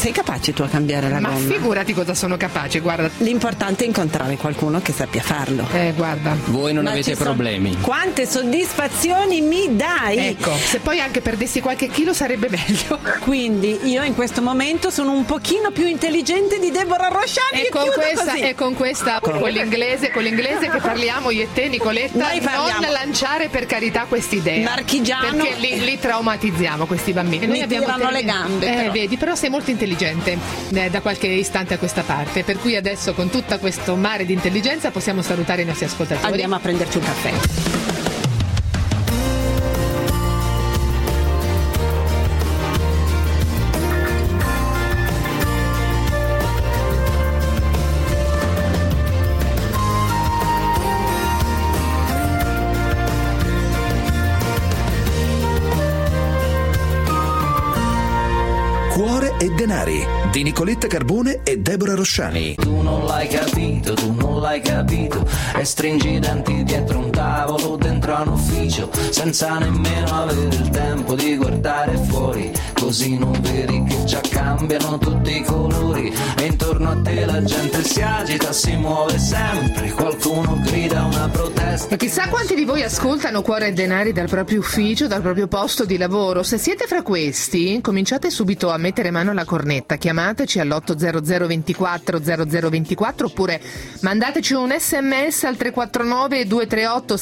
sei capace tu a cambiare la Ma gomma? figurati cosa sono capace, guarda. L'importante è incontrare qualcuno che sappia farlo. Guarda. Voi non Ma avete ci sono- problemi. Quante soddisfazioni mi dai? Ecco, se poi anche perdessi qualche chilo sarebbe meglio. Quindi io in questo momento sono un pochino più intelligente di Deborah Rosciani. E con questa, con l'inglese che parliamo io e te, Nicoletta, Noi parliamo. non lanciare per carità quest'idea. Marchigiano. Perché li traumatizziamo questi bambini. Mi tirano le gambe, però. Vedi, però sei molto intelligente da qualche istante a questa parte, per cui adesso con tutto questo mare di intelligenza possiamo salutare i nostri ascoltatori. Andiamo a prenderci un caffè. Cuore e denari di Nicoletta Carbone e Deborah Rosciani. Tu non l'hai capito e stringi i denti dietro un tavolo dentro a un ufficio senza nemmeno avere il tempo di guardare fuori, così non vedi che già cambiano tutti i colori e intorno a te la gente si agita, si muove sempre, qualcuno grida una protesta. E chissà quanti di voi ascoltano Cuore e Denari dal proprio ufficio, dal proprio posto di lavoro. Se siete fra questi, cominciate subito a mettere mano alla cornetta, chiamateci all'800 24 0024 oppure mandateci un sms al 349 238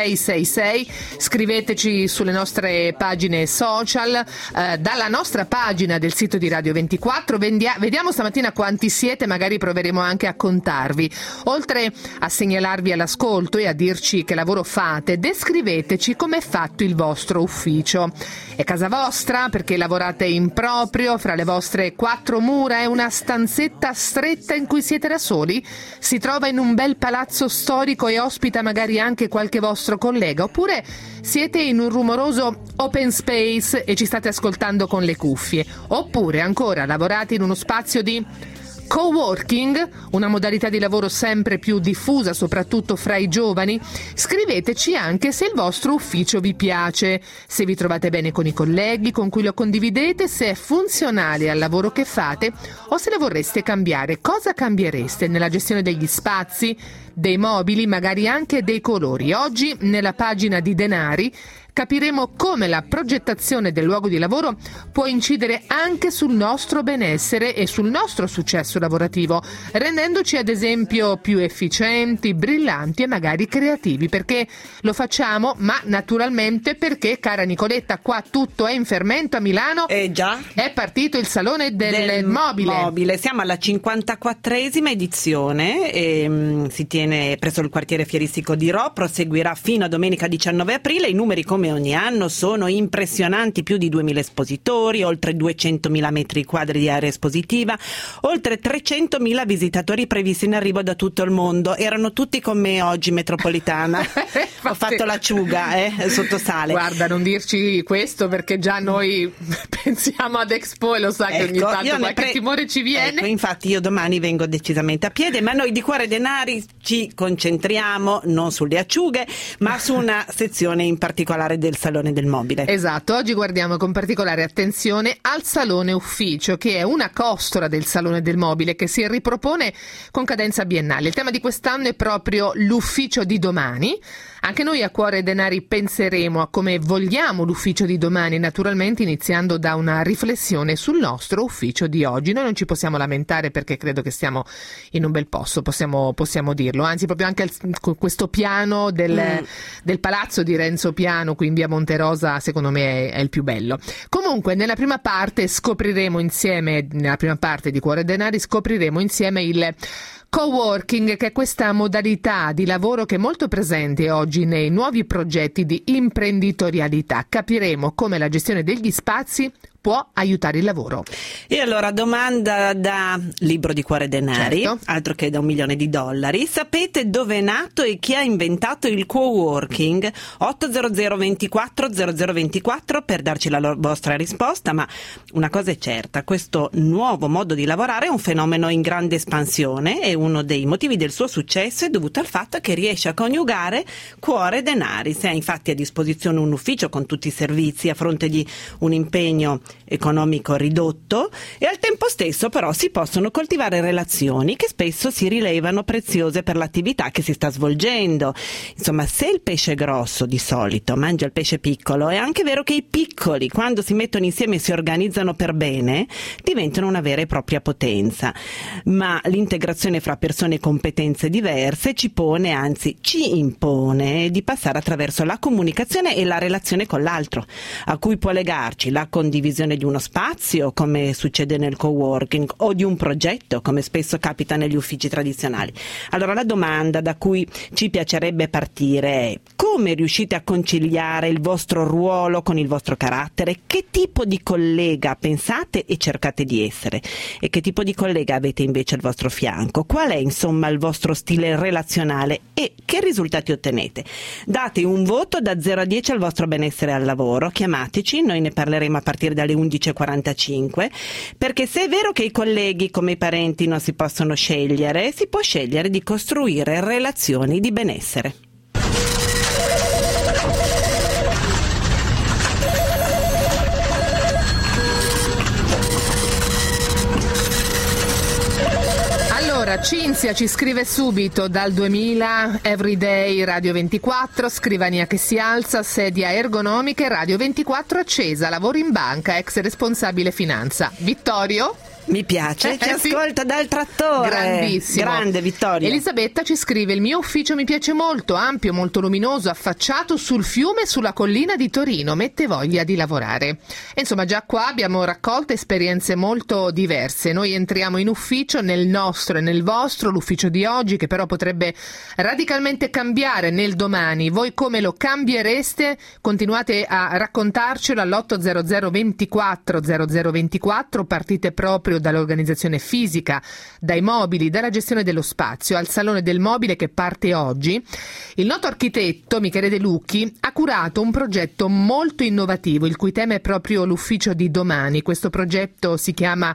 6666, scriveteci sulle nostre pagine social, dalla nostra pagina del sito di Radio 24, vediamo stamattina quanti siete, magari proveremo anche a contarvi. Oltre a segnalarvi all'ascolto e a dirci che lavoro fate, descriveteci com'è fatto il vostro ufficio. È casa vostra perché lavorate in proprio, fra le vostre quattro mura, è una stanzetta stretta in cui siete da soli? Si trova in un bel palazzo storico e ospita magari anche qualche vostro collega? Oppure siete in un rumoroso open space e ci state ascoltando con le cuffie? Oppure ancora lavorate in uno spazio di coworking, una modalità di lavoro sempre più diffusa soprattutto fra i giovani? Scriveteci anche se il vostro ufficio vi piace, se vi trovate bene con i colleghi con cui lo condividete, se è funzionale al lavoro che fate o se lo vorreste cambiare. Cosa cambiereste nella gestione degli spazi, dei mobili, magari anche dei colori? Oggi nella pagina di Denari capiremo come la progettazione del luogo di lavoro può incidere anche sul nostro benessere e sul nostro successo lavorativo, rendendoci ad esempio più efficienti, brillanti e magari creativi. Perché lo facciamo? Ma naturalmente perché, cara Nicoletta, qua tutto è in fermento a Milano. Già. È partito il Salone del Mobile. Siamo alla 54esima edizione e si tiene presso il quartiere fieristico di Rho, proseguirà fino a domenica 19 aprile. I numeri, come ogni anno, sono impressionanti: più di 2000 espositori, oltre 200.000 metri quadri di area espositiva, oltre 300.000 visitatori previsti in arrivo da tutto il mondo. Erano tutti con me oggi, metropolitana. Ho fatto l'acciuga sotto sale. Guarda, non dirci questo perché già noi pensiamo ad Expo e lo sa che ogni tanto qualche timore ci viene. Ecco, infatti io domani vengo decisamente a piedi, ma noi di Cuore Denari ci concentriamo non sulle acciughe ma su una sezione in particolare del Salone del Mobile. Esatto, oggi guardiamo con particolare attenzione al Salone Ufficio, che è una costola del Salone del Mobile che si ripropone con cadenza biennale. Il tema di quest'anno è proprio l'ufficio di domani. Anche noi a Cuore Denari penseremo a come vogliamo l'ufficio di domani, naturalmente iniziando da una riflessione sul nostro ufficio di oggi. Noi non ci possiamo lamentare perché credo che stiamo in un bel posto, possiamo dirlo, anzi proprio anche questo piano del palazzo di Renzo Piano qui in via Monterosa secondo me è il più bello. Comunque nella prima parte di Cuore Denari scopriremo insieme il coworking, che è questa modalità di lavoro che è molto presente oggi nei nuovi progetti di imprenditorialità. Capiremo come la gestione degli spazi può aiutare il lavoro. E allora, domanda da libro di Cuore Denari, certo, altro che da $1 milione. Sapete dove è nato e chi ha inventato il coworking? 800 24 0024 per darci la vostra risposta, ma una cosa è certa: questo nuovo modo di lavorare è un fenomeno in grande espansione e uno dei motivi del suo successo è dovuto al fatto che riesce a coniugare cuore e denari. Se ha infatti a disposizione un ufficio con tutti i servizi a fronte di un impegno economico ridotto, e al tempo stesso però si possono coltivare relazioni che spesso si rilevano preziose per l'attività che si sta svolgendo. Insomma, se il pesce grosso di solito mangia il pesce piccolo, è anche vero che i piccoli, quando si mettono insieme e si organizzano per bene, diventano una vera e propria potenza. Ma l'integrazione fra persone e competenze diverse ci pone, anzi ci impone, di passare attraverso la comunicazione e la relazione con l'altro, a cui può legarci la condivisione di uno spazio, come succede nel coworking, o di un progetto, come spesso capita negli uffici tradizionali. Allora la domanda da cui ci piacerebbe partire è: come riuscite a conciliare il vostro ruolo con il vostro carattere? Che tipo di collega pensate e cercate di essere? E che tipo di collega avete invece al vostro fianco? Qual è insomma il vostro stile relazionale e che risultati ottenete? Date un voto da 0 a 10 al vostro benessere al lavoro, chiamateci, noi ne parleremo a partire dalle 11:45, perché se è vero che i colleghi come i parenti non si possono scegliere, si può scegliere di costruire relazioni di benessere. Allora, Cinzia ci scrive subito: dal 2000 Everyday Radio 24, scrivania che si alza, sedia ergonomica e Radio 24 accesa, lavoro in banca, ex responsabile finanza. Vittorio? Mi piace, ci sì. Ascolta dal trattore. Grandissimo. Grande Vittorio. Elisabetta ci scrive: il mio ufficio mi piace molto, ampio, molto luminoso, affacciato sul fiume e sulla collina di Torino, mette voglia di lavorare. E insomma, già qua abbiamo raccolto esperienze molto diverse. Noi entriamo in ufficio, nel nostro e nel vostro, l'ufficio di oggi, che però potrebbe radicalmente cambiare nel domani. Voi come lo cambiereste? Continuate a raccontarcelo all'800 24 0024, partite proprio dall'organizzazione fisica, dai mobili, dalla gestione dello spazio, al Salone del Mobile che parte oggi. Il noto architetto Michele De Lucchi ha curato un progetto molto innovativo, il cui tema è proprio l'ufficio di domani. Questo progetto si chiama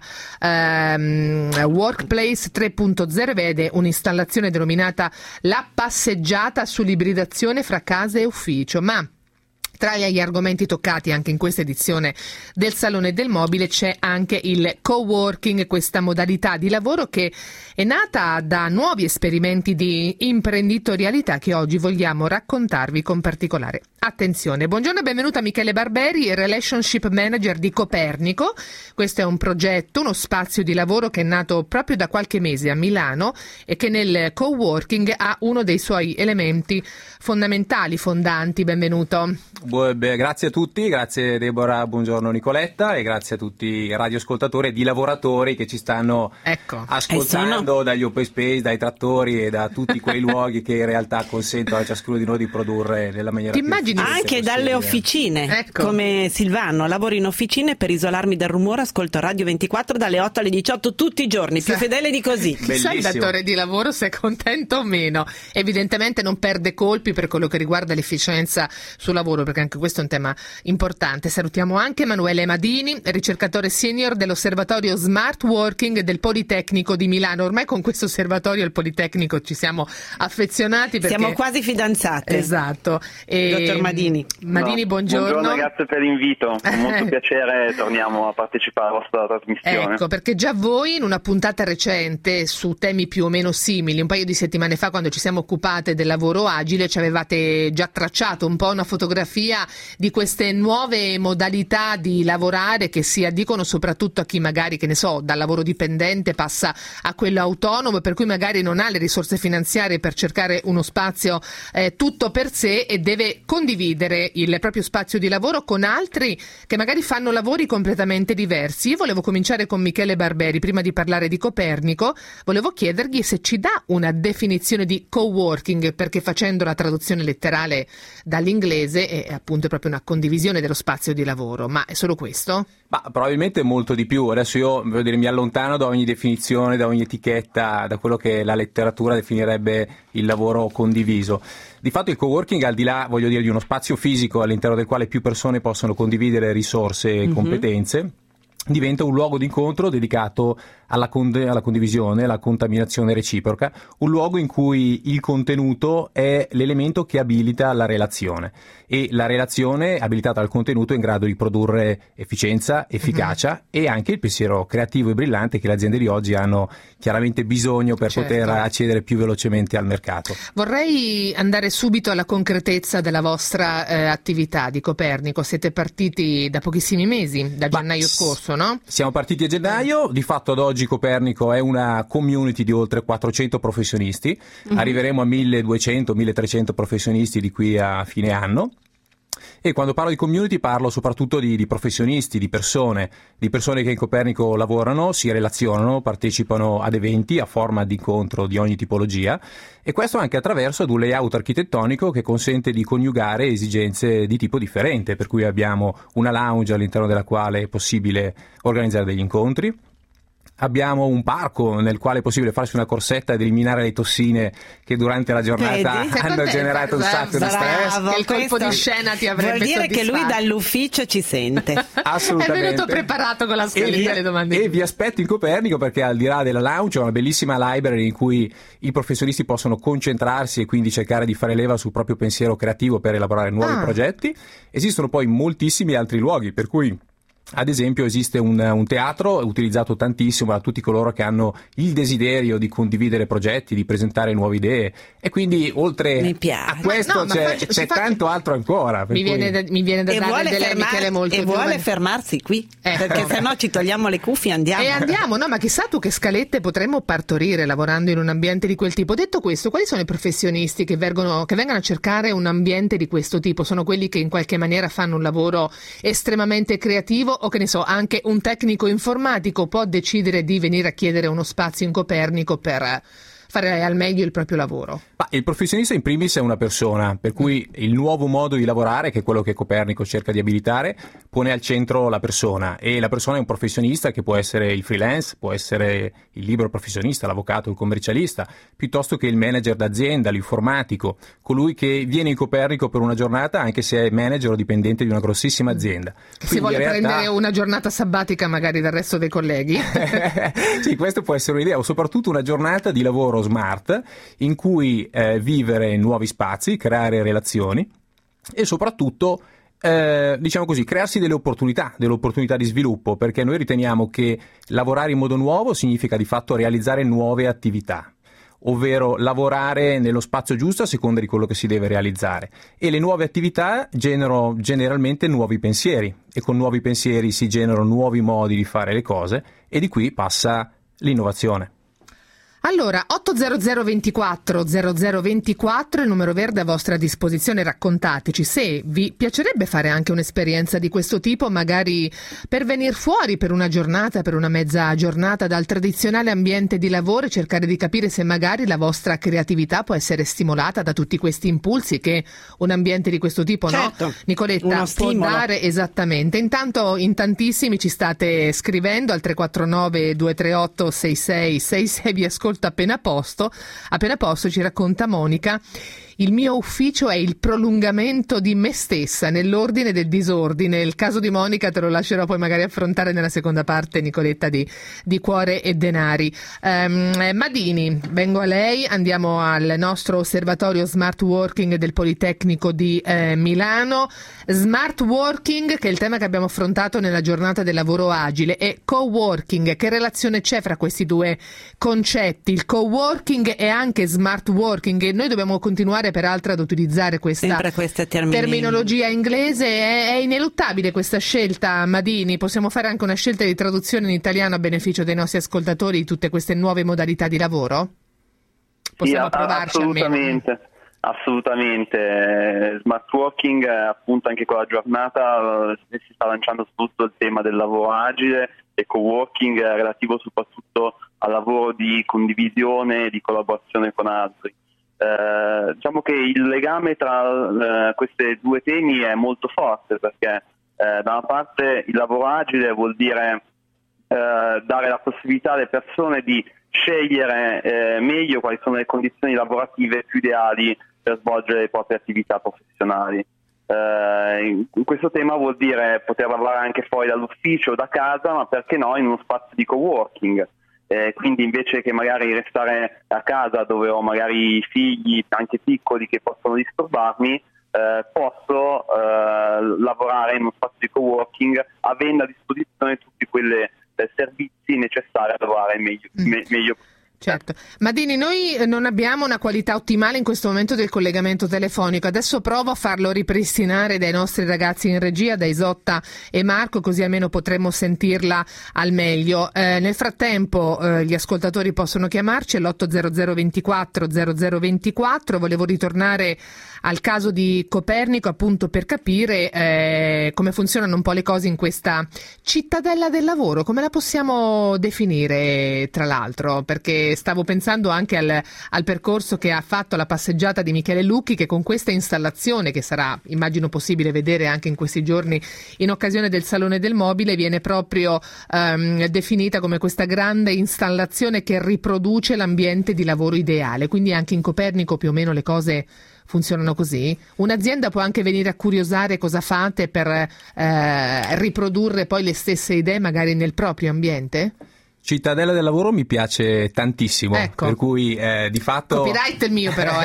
Workplace 3.0, vede un'installazione denominata La passeggiata sull'ibridazione fra casa e ufficio, ma tra gli argomenti toccati anche in questa edizione del Salone del Mobile c'è anche il coworking, questa modalità di lavoro che è nata da nuovi esperimenti di imprenditorialità che oggi vogliamo raccontarvi con particolare attenzione. Buongiorno e benvenuta Michele Barberi, Relationship Manager di Copernico. Questo è un progetto, uno spazio di lavoro che è nato proprio da qualche mese a Milano e che nel coworking ha uno dei suoi elementi fondamentali, fondanti. Benvenuto. Grazie a tutti, grazie Deborah, buongiorno Nicoletta e grazie a tutti i radioascoltatori e di lavoratori che ci stanno ascoltando dagli open space, dai trattori e da tutti quei luoghi che in realtà consentono a ciascuno di noi di produrre nella maniera più efficiente anche dalle officine, come Silvano, lavoro in officine per isolarmi dal rumore, ascolto Radio 24 dalle 8 alle 18 tutti i giorni, più fedele di così. Chissà il datore di lavoro se è contento o meno. Evidentemente non perde colpi per quello che riguarda l'efficienza sul lavoro, perché anche questo è un tema importante. Salutiamo anche Emanuele Madini, ricercatore senior dell'Osservatorio Smart Working del Politecnico di Milano. Ormai con questo osservatorio al Politecnico ci siamo affezionati perché siamo quasi fidanzate. Esatto. Dottor Madini. Madini, buongiorno. Grazie per l'invito, con molto piacere torniamo a partecipare alla vostra trasmissione. Ecco, perché già voi in una puntata recente su temi più o meno simili, un paio di settimane fa, quando ci siamo occupate del lavoro agile, ci avevate già tracciato un po' una fotografia di queste nuove modalità di lavorare che si addicono soprattutto a chi magari, che ne so, dal lavoro dipendente passa a quello autonomo, per cui magari non ha le risorse finanziarie per cercare uno spazio tutto per sé e deve condividere il proprio spazio di lavoro con altri che magari fanno lavori completamente diversi. Io volevo cominciare con Michele Barberi, prima di parlare di Copernico, volevo chiedergli se ci dà una definizione di coworking, perché facendo la traduzione letterale dall'inglese è appunto proprio una condivisione dello spazio di lavoro, ma è solo questo? Ma probabilmente molto di più. Adesso io mi allontano da ogni definizione, da ogni etichetta, da quello che la letteratura definirebbe il lavoro condiviso. Di fatto il coworking, al di là, di uno spazio fisico all'interno del quale più persone possono condividere risorse e competenze, diventa un luogo d'incontro dedicato alla condivisione, alla contaminazione reciproca, un luogo in cui il contenuto è l'elemento che abilita la relazione, e la relazione abilitata dal contenuto è in grado di produrre efficienza, efficacia e anche il pensiero creativo e brillante che le aziende di oggi hanno chiaramente bisogno per poter accedere più velocemente al mercato. Vorrei andare subito alla concretezza della vostra attività di Copernico. Siete partiti da pochissimi mesi, da gennaio scorso, no? Siamo partiti a gennaio, di fatto ad oggi Copernico è una community di oltre 400 professionisti, arriveremo a 1200-1300 professionisti di qui a fine anno. E quando parlo di community parlo soprattutto di professionisti, di persone che in Copernico lavorano, si relazionano, partecipano ad eventi a forma di incontro di ogni tipologia, e questo anche attraverso ad un layout architettonico che consente di coniugare esigenze di tipo differente, per cui abbiamo una lounge all'interno della quale è possibile organizzare degli incontri. Abbiamo un parco nel quale è possibile farsi una corsetta ed eliminare le tossine che durante la giornata hanno generato un sacco di stress. Il colpo di scena ti avrebbe vuol dire soddisfatto. che lui dall'ufficio ci sente. Assolutamente. È venuto preparato con la scaletta delle domande. E vi aspetto in Copernico, perché al di là della lounge c'è una bellissima library in cui i professionisti possono concentrarsi e quindi cercare di fare leva sul proprio pensiero creativo per elaborare nuovi progetti. Esistono poi moltissimi altri luoghi, per cui ad esempio esiste un teatro utilizzato tantissimo da tutti coloro che hanno il desiderio di condividere progetti, di presentare nuove idee, e quindi oltre a questo c'è tanto altro ancora. Mi viene da dare delle Michele molto e giovane. vuole fermarsi qui, perché sennò ci togliamo le cuffie e andiamo. No, ma chissà tu che scalette potremmo partorire lavorando in un ambiente di quel tipo. Detto questo, quali sono i professionisti che vengono a cercare un ambiente di questo tipo? Sono quelli che in qualche maniera fanno un lavoro estremamente creativo, o che ne so, anche un tecnico informatico può decidere di venire a chiedere uno spazio in Copernico per fare al meglio il proprio lavoro? Ma il professionista in primis è una persona, per cui il nuovo modo di lavorare, che è quello che Copernico cerca di abilitare, pone al centro la persona, e la persona è un professionista che può essere il freelance, può essere il libero professionista, l'avvocato, il commercialista, piuttosto che il manager d'azienda, l'informatico, colui che viene in Copernico per una giornata anche se è manager o dipendente di una grossissima azienda. Si vuole prendere una giornata sabbatica magari dal resto dei colleghi? Sì, questo può essere un'idea, o soprattutto una giornata di lavoro smart in cui vivere in nuovi spazi, creare relazioni e soprattutto diciamo così, crearsi delle opportunità di sviluppo, perché noi riteniamo che lavorare in modo nuovo significa di fatto realizzare nuove attività, ovvero lavorare nello spazio giusto a seconda di quello che si deve realizzare, e le nuove attività generano generalmente nuovi pensieri, e con nuovi pensieri si generano nuovi modi di fare le cose, e di qui passa l'innovazione. Allora, 800 24 0024, il numero verde a vostra disposizione. Raccontateci se vi piacerebbe fare anche un'esperienza di questo tipo, magari per venire fuori per una giornata, per una mezza giornata dal tradizionale ambiente di lavoro, e cercare di capire se magari la vostra creatività può essere stimolata da tutti questi impulsi che un ambiente di questo tipo, certo, no? Nicoletta, può dare. Esattamente. Intanto in tantissimi ci state scrivendo al 349 238 6666, vi ascolto appena posto, ci racconta Monica. Il mio ufficio è il prolungamento di me stessa, nell'ordine del disordine. Il caso di Monica te lo lascerò poi magari affrontare nella seconda parte, Nicoletta, di Cuore e Denari. Madini, vengo a lei, andiamo al nostro osservatorio Smart Working del Politecnico di Milano. Smart Working, che è il tema che abbiamo affrontato nella giornata del lavoro agile, e co-working. Che relazione c'è fra questi due concetti? Il co-working e anche smart working, e noi dobbiamo continuare peraltro ad utilizzare questa terminologia inglese. È ineluttabile questa scelta, Madini? Possiamo fare anche una scelta di traduzione in italiano a beneficio dei nostri ascoltatori di tutte queste nuove modalità di lavoro? Possiamo sì, provarci assolutamente. Smart working, appunto, anche con la giornata si sta lanciando su tutto il tema del lavoro agile, e co-working relativo soprattutto al lavoro di condivisione e di collaborazione con altri. Diciamo che il legame tra questi due temi è molto forte, perché da una parte il lavoro agile vuol dire dare la possibilità alle persone di scegliere meglio quali sono le condizioni lavorative più ideali per svolgere le proprie attività professionali. In questo tema vuol dire poter lavorare anche fuori dall'ufficio, da casa, ma perché no in uno spazio di coworking. Quindi invece che magari restare a casa dove ho magari figli anche piccoli che possono disturbarmi, posso lavorare in uno spazio di coworking avendo a disposizione tutti quei servizi necessari a lavorare meglio. Certo. Madini, noi non abbiamo una qualità ottimale in questo momento del collegamento telefonico. Adesso provo a farlo ripristinare dai nostri ragazzi in regia, da Isotta e Marco, così almeno potremo sentirla al meglio. Nel frattempo gli ascoltatori possono chiamarci all'800 24 0024. Volevo ritornare al caso di Copernico, appunto, per capire come funzionano un po' le cose in questa cittadella del lavoro. Come la possiamo definire, tra l'altro? Perché stavo pensando anche al percorso che ha fatto la passeggiata di Michele Lucchi, che con questa installazione, che sarà immagino possibile vedere anche in questi giorni in occasione del Salone del Mobile, viene proprio definita come questa grande installazione che riproduce l'ambiente di lavoro ideale. Quindi anche in Copernico più o meno le cose funzionano così? Un'azienda può anche venire a curiosare cosa fate per riprodurre poi le stesse idee magari nel proprio ambiente? Cittadella del lavoro mi piace tantissimo, ecco. Per cui di fatto... Copyright il mio però,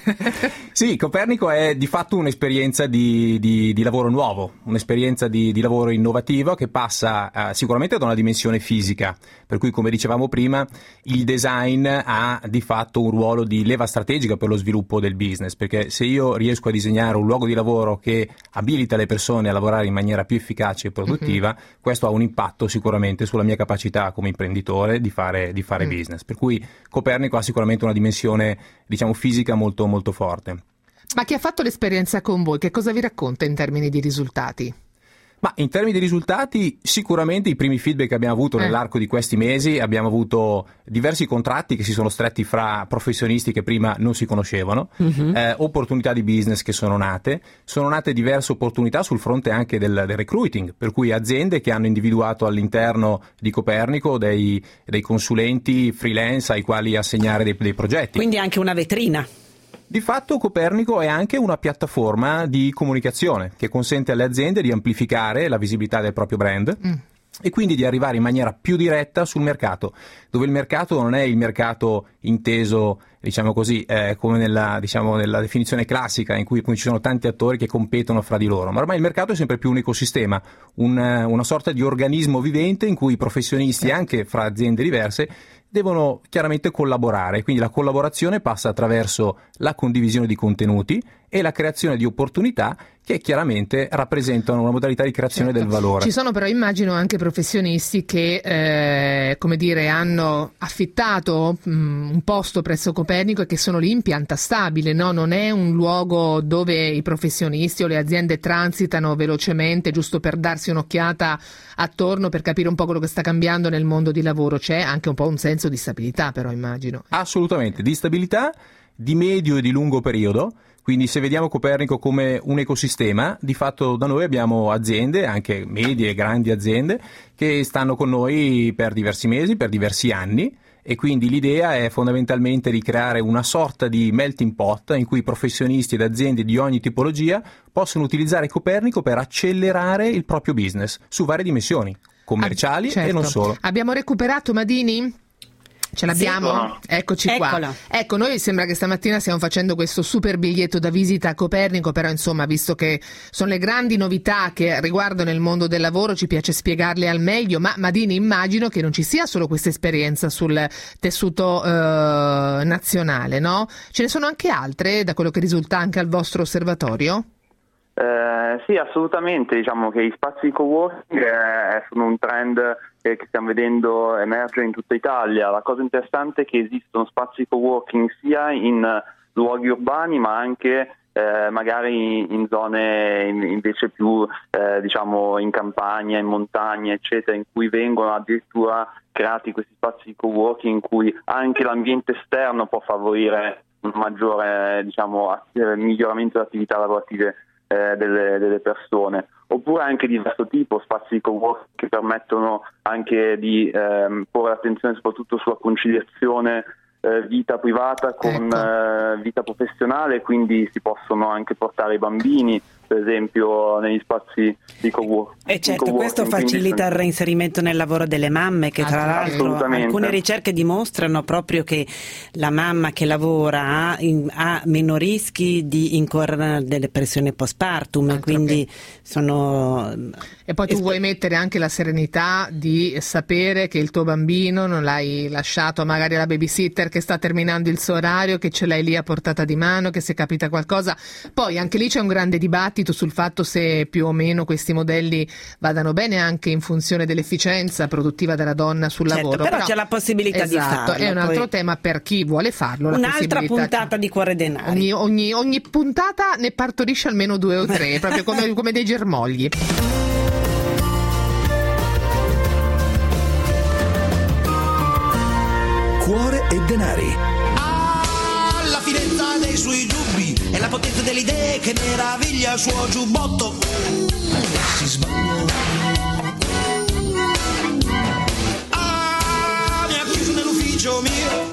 Sì, Copernico è di fatto un'esperienza di lavoro nuovo, un'esperienza di lavoro innovativa che passa sicuramente da una dimensione fisica, per cui come dicevamo prima il design ha di fatto un ruolo di leva strategica per lo sviluppo del business, perché se io riesco a disegnare un luogo di lavoro che abilita le persone a lavorare in maniera più efficace e produttiva, questo ha un impatto sicuramente sulla mia capacità come imprenditore di fare business, per cui Copernico ha sicuramente una dimensione, diciamo, fisica molto molto forte. Ma chi ha fatto l'esperienza con voi, che cosa vi racconta in termini di risultati? Ma in termini di risultati, sicuramente i primi feedback che abbiamo avuto nell'arco di questi mesi, abbiamo avuto diversi contratti che si sono stretti fra professionisti che prima non si conoscevano, opportunità di business che sono nate diverse opportunità sul fronte anche del recruiting, per cui aziende che hanno individuato all'interno di Copernico dei consulenti freelance ai quali assegnare dei progetti. Quindi anche una vetrina. Di fatto Copernico è anche una piattaforma di comunicazione che consente alle aziende di amplificare la visibilità del proprio brand e quindi di arrivare in maniera più diretta sul mercato, dove il mercato non è il mercato inteso, diciamo così, come nella definizione classica in cui ci sono tanti attori che competono fra di loro, ma ormai il mercato è sempre più un ecosistema, una sorta di organismo vivente in cui i professionisti anche fra aziende diverse devono chiaramente collaborare, quindi la collaborazione passa attraverso la condivisione di contenuti e la creazione di opportunità che chiaramente rappresentano una modalità di creazione del valore. Ci sono però immagino anche professionisti che hanno affittato un posto presso Copernico e che sono lì in pianta stabile, no? Non è un luogo dove i professionisti o le aziende transitano velocemente giusto per darsi un'occhiata attorno, per capire un po' quello che sta cambiando nel mondo di lavoro. C'è anche un po' un senso di stabilità, però immagino. Assolutamente, di stabilità di medio e di lungo periodo. Quindi se vediamo Copernico come un ecosistema, di fatto da noi abbiamo aziende, anche medie e grandi aziende, che stanno con noi per diversi mesi, per diversi anni, e quindi l'idea è fondamentalmente di creare una sorta di melting pot in cui professionisti ed aziende di ogni tipologia possono utilizzare Copernico per accelerare il proprio business su varie dimensioni, commerciali e non solo. Abbiamo recuperato Madini? Ce l'abbiamo? Sì. Eccoci qua. Eccola. Ecco, noi sembra che stamattina stiamo facendo questo super biglietto da visita a Copernico, però insomma, visto che sono le grandi novità che riguardano il mondo del lavoro, ci piace spiegarle al meglio, ma Madini, immagino che non ci sia solo questa esperienza sul tessuto nazionale, no? Ce ne sono anche altre, da quello che risulta anche al vostro osservatorio? Sì, assolutamente, diciamo che gli spazi di coworking sono un trend che stiamo vedendo emergere in tutta Italia. La cosa interessante è che esistono spazi di coworking sia in luoghi urbani ma anche magari in zone invece più diciamo in campagna, in montagna eccetera, in cui vengono addirittura creati questi spazi di coworking in cui anche l'ambiente esterno può favorire un maggiore miglioramento delle attività lavorative delle persone, oppure anche di diverso tipo, spazi di coworking che permettono anche di porre attenzione soprattutto sulla conciliazione vita privata con vita professionale, quindi si possono anche portare i bambini, per esempio negli spazi di coworking. E certo, questo facilita il reinserimento nel lavoro delle mamme, che tra l'altro alcune ricerche dimostrano proprio che la mamma che lavora ha meno rischi di incorrere delle depressioni postpartum, quindi sono... E poi tu vuoi mettere anche la serenità di sapere che il tuo bambino non l'hai lasciato magari alla babysitter che sta terminando il suo orario, che ce l'hai lì a portata di mano, che se capita qualcosa. Poi anche lì c'è un grande dibattito sul fatto se più o meno questi modelli vadano bene anche in funzione dell'efficienza produttiva della donna sul lavoro. Però c'è la possibilità di farlo. È un altro tema per chi vuole farlo. Un'altra puntata di Cuore Denari. Ogni puntata ne partorisce almeno 2 o 3, proprio come dei germogli. Cuore e Denari. La finezza dei suoi dubbi e la potenza delle idee che meraviglia il suo giubbotto. Si sbaglia. Mi ha chiuso nell'ufficio mio.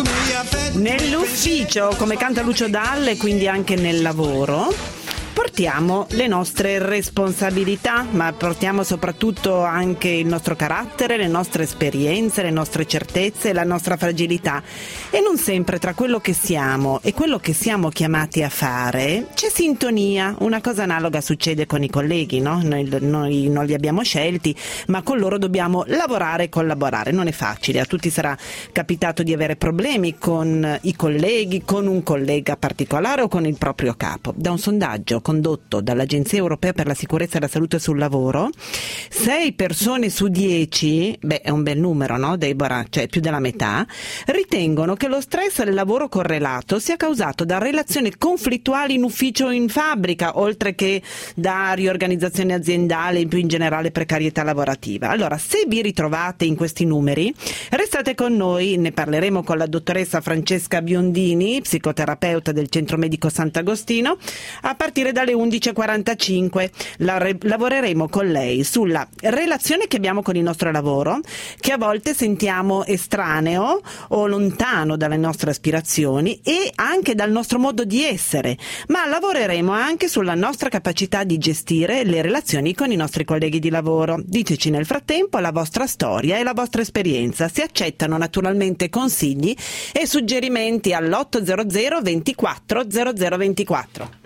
Nell'ufficio, come canta Lucio Dalle, quindi anche nel lavoro, portiamo le nostre responsabilità, ma portiamo soprattutto anche il nostro carattere, le nostre esperienze, le nostre certezze, la nostra fragilità. E non sempre tra quello che siamo e quello che siamo chiamati a fare c'è sintonia. Una cosa analoga succede con i colleghi, no? Noi non li abbiamo scelti, ma con loro dobbiamo lavorare e collaborare. Non è facile, a tutti sarà capitato di avere problemi con i colleghi, con un collega particolare o con il proprio capo. Da un sondaggio condotto dall'Agenzia Europea per la Sicurezza e la Salute sul Lavoro, 6 persone su 10, è un bel numero, no Deborah? Cioè più della metà, ritengono che lo stress del lavoro correlato sia causato da relazioni conflittuali in ufficio o in fabbrica, oltre che da riorganizzazione aziendale e più in generale precarietà lavorativa. Allora, se vi ritrovate in questi numeri, restate con noi, ne parleremo con la dottoressa Francesca Biondini, psicoterapeuta del Centro Medico Sant'Agostino, a partire dalle 11.45. Lavoreremo con lei sulla relazione che abbiamo con il nostro lavoro, che a volte sentiamo estraneo o lontano dalle nostre aspirazioni e anche dal nostro modo di essere, ma lavoreremo anche sulla nostra capacità di gestire le relazioni con i nostri colleghi di lavoro. Diteci nel frattempo la vostra storia e la vostra esperienza. Si accettano naturalmente consigli e suggerimenti all'800 24 0024.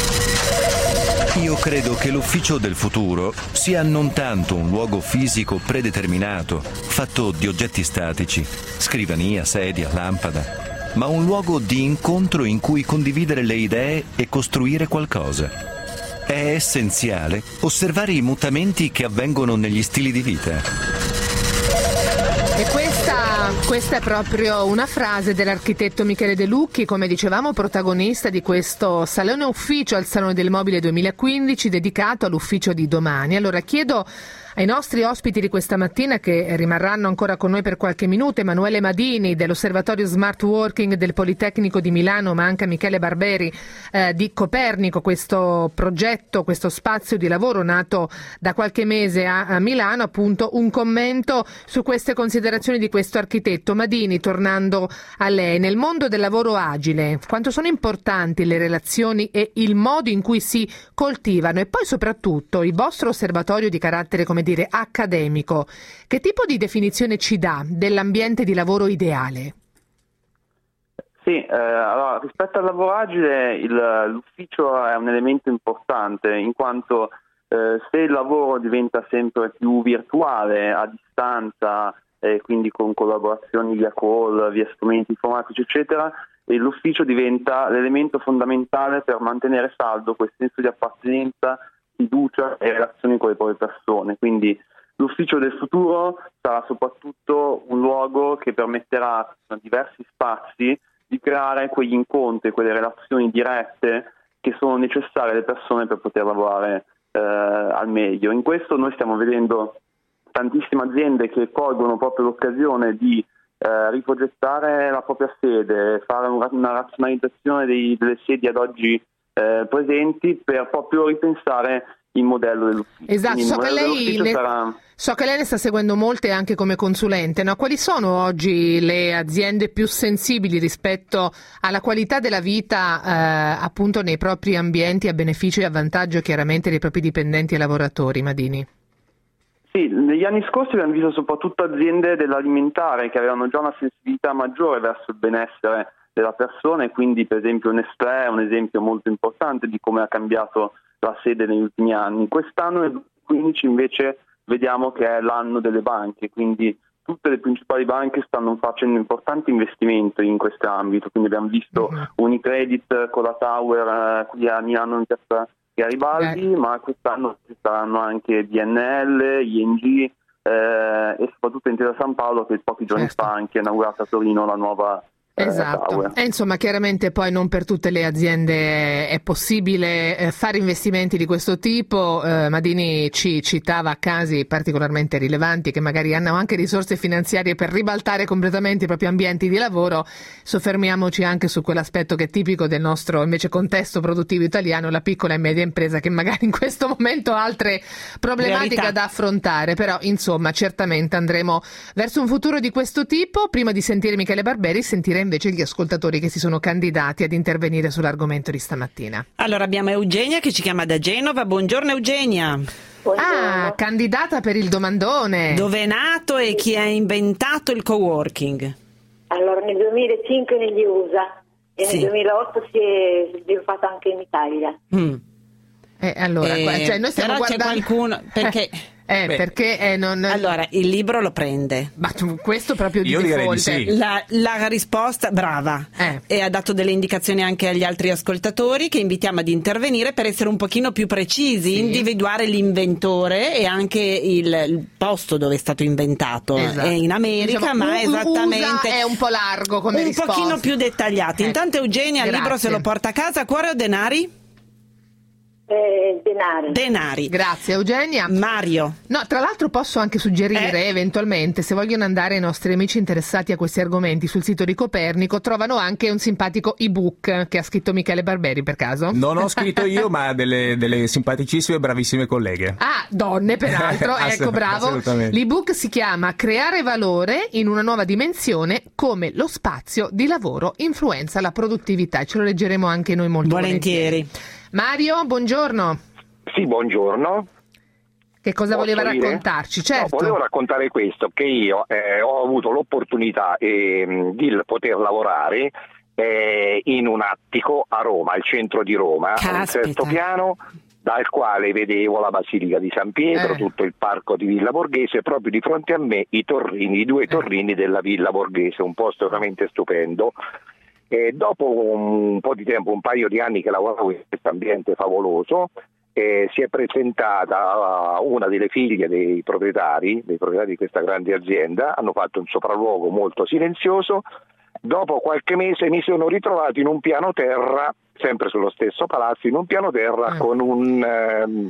Io credo che l'ufficio del futuro sia non tanto un luogo fisico predeterminato, fatto di oggetti statici, scrivania, sedia, lampada, ma un luogo di incontro in cui condividere le idee e costruire qualcosa. È essenziale osservare i mutamenti che avvengono negli stili di vita. E questa è proprio una frase dell'architetto Michele De Lucchi, come dicevamo protagonista di questo salone ufficio al Salone del Mobile 2015 dedicato all'ufficio di domani. Allora chiedo ai nostri ospiti di questa mattina, che rimarranno ancora con noi per qualche minuto, Emanuele Madini dell'Osservatorio Smart Working del Politecnico di Milano, ma anche Michele Barberi di Copernico, questo progetto, questo spazio di lavoro nato da qualche mese a Milano, appunto un commento su queste considerazioni di questo architetto. Madini, tornando a lei, nel mondo del lavoro agile, quanto sono importanti le relazioni e il modo in cui si coltivano, e poi soprattutto il vostro osservatorio di carattere, come dire, accademico, che tipo di definizione ci dà dell'ambiente di lavoro ideale? Sì, allora, rispetto al lavoro agile l'ufficio è un elemento importante, in quanto se il lavoro diventa sempre più virtuale, a distanza, quindi con collaborazioni via call, via strumenti informatici eccetera, l'ufficio diventa l'elemento fondamentale per mantenere saldo quel senso di appartenenza, fiducia e relazioni con le proprie persone. Quindi l'ufficio del futuro sarà soprattutto un luogo che permetterà a diversi spazi di creare quegli incontri, quelle relazioni dirette che sono necessarie alle persone per poter lavorare al meglio. In questo noi stiamo vedendo tantissime aziende che colgono proprio l'occasione di riprogettare la propria sede, fare una razionalizzazione delle sedi ad oggi presenti, per proprio ripensare il modello dell'ufficio. Esatto, so che lei ne sta seguendo molte anche come consulente, no? Quali sono oggi le aziende più sensibili rispetto alla qualità della vita appunto nei propri ambienti, a beneficio e a vantaggio chiaramente dei propri dipendenti e lavoratori, Madini? Sì, negli anni scorsi abbiamo visto soprattutto aziende dell'alimentare che avevano già una sensibilità maggiore verso il benessere della persona, e quindi per esempio Nestlé è un esempio molto importante di come ha cambiato la sede negli ultimi anni. Quest'anno nel 2015 invece vediamo che è l'anno delle banche, quindi tutte le principali banche stanno facendo importanti investimenti in questo ambito, quindi abbiamo visto Unicredit con la Tower qui a Milano in piazza Garibaldi, ma quest'anno ci saranno anche DNL, ING e soprattutto Intesa San Paolo, che pochi giorni fa ha anche inaugurato a Torino la nuova Esatto, e insomma chiaramente poi non per tutte le aziende è possibile fare investimenti di questo tipo. Madini ci citava casi particolarmente rilevanti che magari hanno anche risorse finanziarie per ribaltare completamente i propri ambienti di lavoro. Soffermiamoci anche su quell'aspetto che è tipico del nostro invece contesto produttivo italiano, la piccola e media impresa, che magari in questo momento ha altre problematiche da affrontare, però insomma certamente andremo verso un futuro di questo tipo. Prima di sentire Michele Barberi, sentire invece gli ascoltatori che si sono candidati ad intervenire sull'argomento di stamattina. Allora abbiamo Eugenia che ci chiama da Genova. Buongiorno Eugenia. Buongiorno. Ah, candidata per il domandone. Dove è nato e chi ha inventato il coworking? Allora nel 2005 negli USA e nel 2008 si è sviluppato anche in Italia. Allora, cioè noi stiamo però guardando... c'è qualcuno perché Allora, il libro lo prende. Ma questo proprio di Io direi default. di sì. La risposta, brava. E ha dato delle indicazioni anche agli altri ascoltatori che invitiamo ad intervenire per essere un pochino più precisi, individuare l'inventore e anche il posto dove è stato inventato. È in America, diciamo, ma esattamente USA è un po' largo come risposta. Un pochino più dettagliati. Intanto Eugenia il libro se lo porta a casa, cuore o denari? Denari. Grazie Eugenia. Mario. No, tra l'altro posso anche suggerire eventualmente, se vogliono andare i nostri amici interessati a questi argomenti, sul sito di Copernico trovano anche un simpatico ebook che ha scritto Michele Barberi, per caso? Non ho scritto io, ma delle simpaticissime e bravissime colleghe. Ah, donne peraltro, ecco, bravo. L'ebook si chiama Creare valore in una nuova dimensione, come lo spazio di lavoro influenza la produttività, e ce lo leggeremo anche noi molto volentieri. Mario, buongiorno. Sì, buongiorno. Che cosa voleva raccontarci? Certo. No, volevo raccontare questo, che io ho avuto l'opportunità di poter lavorare in un attico a Roma, al centro di Roma, a un sesto piano, dal quale vedevo la Basilica di San Pietro, tutto il parco di Villa Borghese, proprio di fronte a me i due torrini della Villa Borghese, un posto veramente stupendo. E dopo un po' di tempo, un paio di anni che lavoravo in questo ambiente favoloso, si è presentata una delle figlie dei proprietari di questa grande azienda. Hanno fatto un sopralluogo molto silenzioso. Dopo qualche mese mi sono ritrovato in un piano terra, sempre sullo stesso palazzo, in un piano terra con un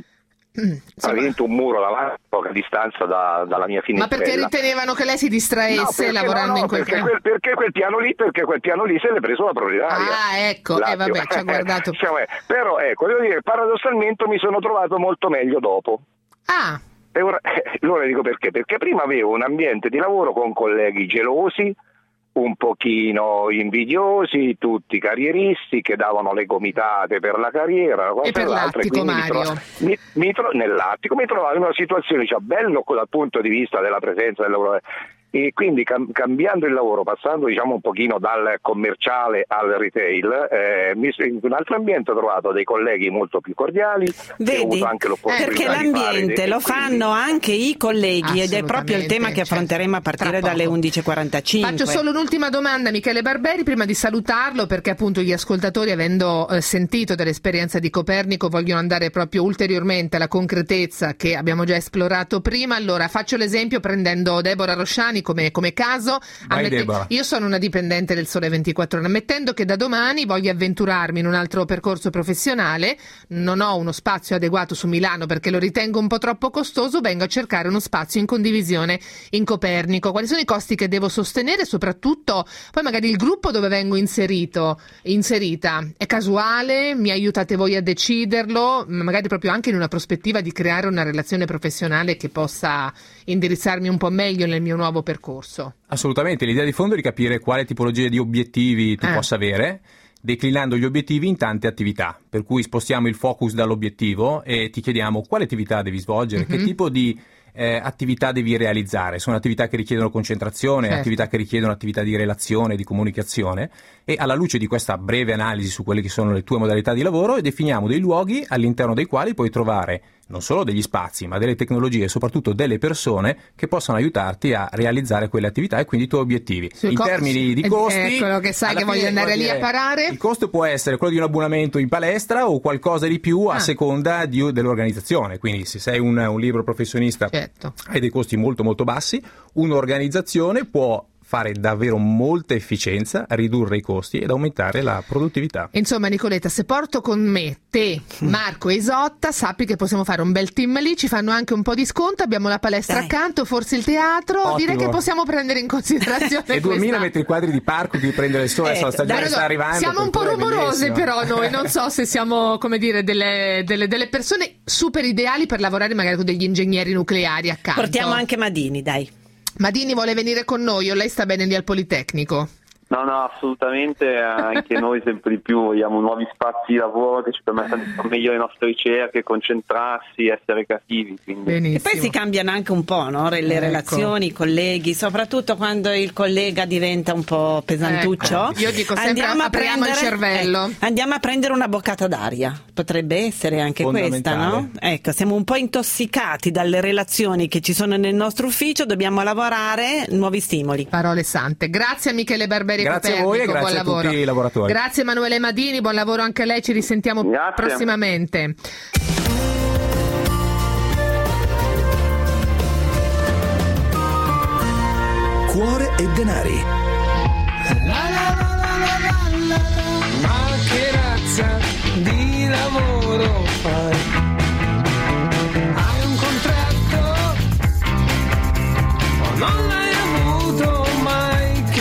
muro davanti, a poca distanza dalla mia finestrella. Ma perché ritenevano che lei si distraesse lavorando in quel piano? Perché quel piano lì se l'è preso la proprietaria. Ah, ecco, vabbè, ci ha guardato. Però ecco, devo dire, paradossalmente mi sono trovato molto meglio dopo. Ah. E ora dico perché? Perché prima avevo un ambiente di lavoro con colleghi gelosi, un pochino invidiosi, tutti carrieristi che davano le gomitate per la carriera, e per l'attico, Mario. Nell'attico mi trovavo in una situazione bello dal punto di vista della presenza del lavoro, e quindi cambiando il lavoro, passando un pochino dal commerciale al retail, in un altro ambiente ho trovato dei colleghi molto più cordiali. Vedi? Ho avuto anche l'opportunità perché l'ambiente lo fanno anche i colleghi, ed è proprio il tema che affronteremo a partire dalle 11.45. Faccio solo un'ultima domanda a Michele Barberi prima di salutarlo, perché appunto gli ascoltatori, avendo sentito dell'esperienza di Copernico, vogliono andare proprio ulteriormente alla concretezza che abbiamo già esplorato prima. Allora faccio l'esempio prendendo Deborah Rosciani, come caso. Io sono una dipendente del Sole 24 Ore, ammettendo che da domani voglio avventurarmi in un altro percorso professionale, non ho uno spazio adeguato su Milano perché lo ritengo un po' troppo costoso, vengo a cercare uno spazio in condivisione in Copernico. Quali sono i costi che devo sostenere, soprattutto poi magari il gruppo dove vengo inserita è casuale, mi aiutate voi a deciderlo, magari proprio anche in una prospettiva di creare una relazione professionale che possa indirizzarmi un po' meglio nel mio nuovo percorso. Assolutamente, l'idea di fondo è di capire quale tipologia di obiettivi tu possa avere, declinando gli obiettivi in tante attività, per cui spostiamo il focus dall'obiettivo e ti chiediamo quale attività devi svolgere, che tipo di attività devi realizzare. Sono attività che richiedono concentrazione, attività che richiedono attività di relazione, di comunicazione, e alla luce di questa breve analisi su quelle che sono le tue modalità di lavoro definiamo dei luoghi all'interno dei quali puoi trovare non solo degli spazi, ma delle tecnologie e soprattutto delle persone che possono aiutarti a realizzare quelle attività e quindi i tuoi obiettivi. In termini di costi, quello che sai che voglio andare lì a parare. Il costo può essere quello di un abbonamento in palestra o qualcosa di più a seconda dell'organizzazione. Quindi se sei un libero professionista hai dei costi molto molto bassi, un'organizzazione può fare davvero molta efficienza, ridurre i costi ed aumentare la produttività. Insomma, Nicoletta, se porto con me te, Marco e Isotta, sappi che possiamo fare un bel team lì, ci fanno anche un po' di sconto, abbiamo la palestra accanto, forse il teatro. Ottimo. Direi che possiamo prendere in considerazione e 2000 metri quadri di parco di prendere il sole, la stagione sta arrivando. Siamo un po' rumorose però noi, non so se siamo, come dire, delle persone super ideali per lavorare magari con degli ingegneri nucleari accanto. Portiamo anche Madini, dai. Madini vuole venire con noi o lei sta bene lì al Politecnico? No, assolutamente, anche noi sempre di più vogliamo nuovi spazi di lavoro che ci permettano di fare meglio le nostre ricerche, concentrarsi, essere creativi. Quindi. E poi si cambiano anche un po', no? Le relazioni, i colleghi, soprattutto quando il collega diventa un po' pesantuccio. Io dico sempre apriamo il cervello. Andiamo a prendere una boccata d'aria, potrebbe essere anche questa, no? Ecco, siamo un po' intossicati dalle relazioni che ci sono nel nostro ufficio, dobbiamo lavorare nuovi stimoli. Parole sante. Grazie a Michele Barberi. Grazie a voi e grazie a tutti i lavoratori. Grazie Emanuele Madini, buon lavoro anche a lei, ci risentiamo prossimamente. Cuore e denari. Ma che razza di lavoro fai? Hai un contratto o non l'hai avuto mai?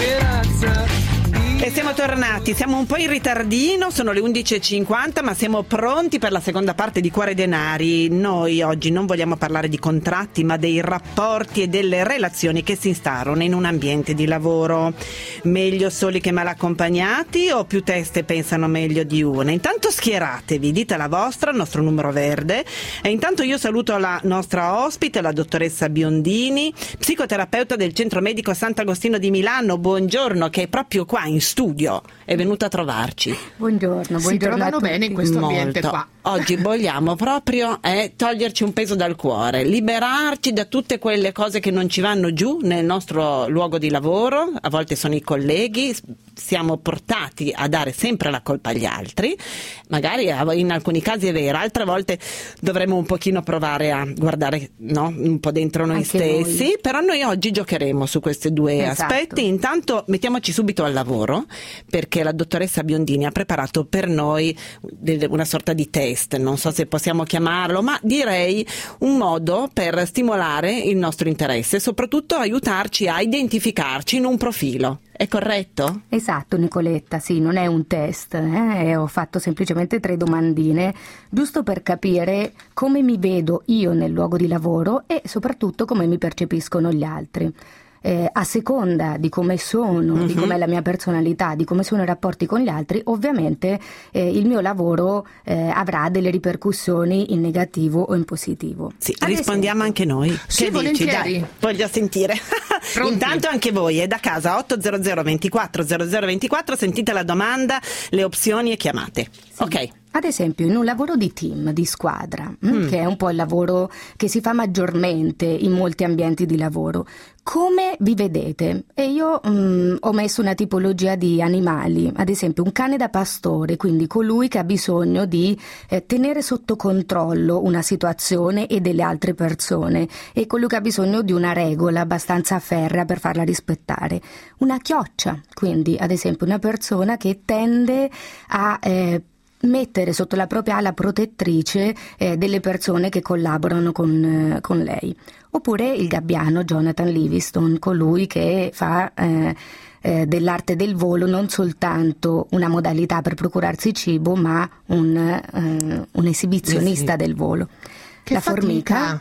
E siamo tornati, siamo un po' in ritardino, sono le 11.50, ma siamo pronti per la seconda parte di Cuore Denari. Noi oggi non vogliamo parlare di contratti, ma dei rapporti e delle relazioni che si instaurano in un ambiente di lavoro. Meglio soli che mal accompagnati o più teste pensano meglio di una? Intanto schieratevi, dite la vostra, il nostro numero verde. E intanto io saluto la nostra ospite, la dottoressa Biondini, psicoterapeuta del Centro Medico Sant'Agostino di Milano. Buongiorno, che è proprio qua in studio, è venuta a trovarci. Buongiorno. Si trovano bene in questo ambiente qua. Oggi vogliamo proprio toglierci un peso dal cuore, liberarci da tutte quelle cose che non ci vanno giù nel nostro luogo di lavoro. A volte sono i colleghi, siamo portati a dare sempre la colpa agli altri, magari in alcuni casi è vero, altre volte dovremmo un pochino provare a guardare, no, un po' dentro noi stessi, noi. Però noi oggi giocheremo su questi due aspetti. Intanto mettiamoci subito al lavoro, perché la dottoressa Biondini ha preparato per noi una sorta di test, non so se possiamo chiamarlo, ma direi un modo per stimolare il nostro interesse e soprattutto aiutarci a identificarci in un profilo. È corretto? Esatto, Nicoletta, sì, non è un test, ho fatto semplicemente 3 domandine, giusto per capire come mi vedo io nel luogo di lavoro e soprattutto come mi percepiscono gli altri. A seconda di come sono, di com'è la mia personalità, di come sono i rapporti con gli altri, ovviamente il mio lavoro avrà delle ripercussioni in negativo o in positivo. Sì, rispondiamo anche noi. Sì, che volentieri. Dici? Dai, voglio sentire. Intanto anche voi, da casa 800 24 00 24, sentite la domanda, le opzioni e chiamate. Sì. Ok. Ad esempio in un lavoro di team, di squadra, che è un po' il lavoro che si fa maggiormente in molti ambienti di lavoro, come vi vedete? E io ho messo una tipologia di animali, ad esempio un cane da pastore, quindi colui che ha bisogno di tenere sotto controllo una situazione e delle altre persone, e colui che ha bisogno di una regola abbastanza ferrea per farla rispettare. Una chioccia, quindi ad esempio una persona che tende a mettere sotto la propria ala protettrice delle persone che collaborano con lei. Oppure il gabbiano, Jonathan Livingstone, colui che fa dell'arte del volo non soltanto una modalità per procurarsi cibo, ma un esibizionista del volo. Che la formica?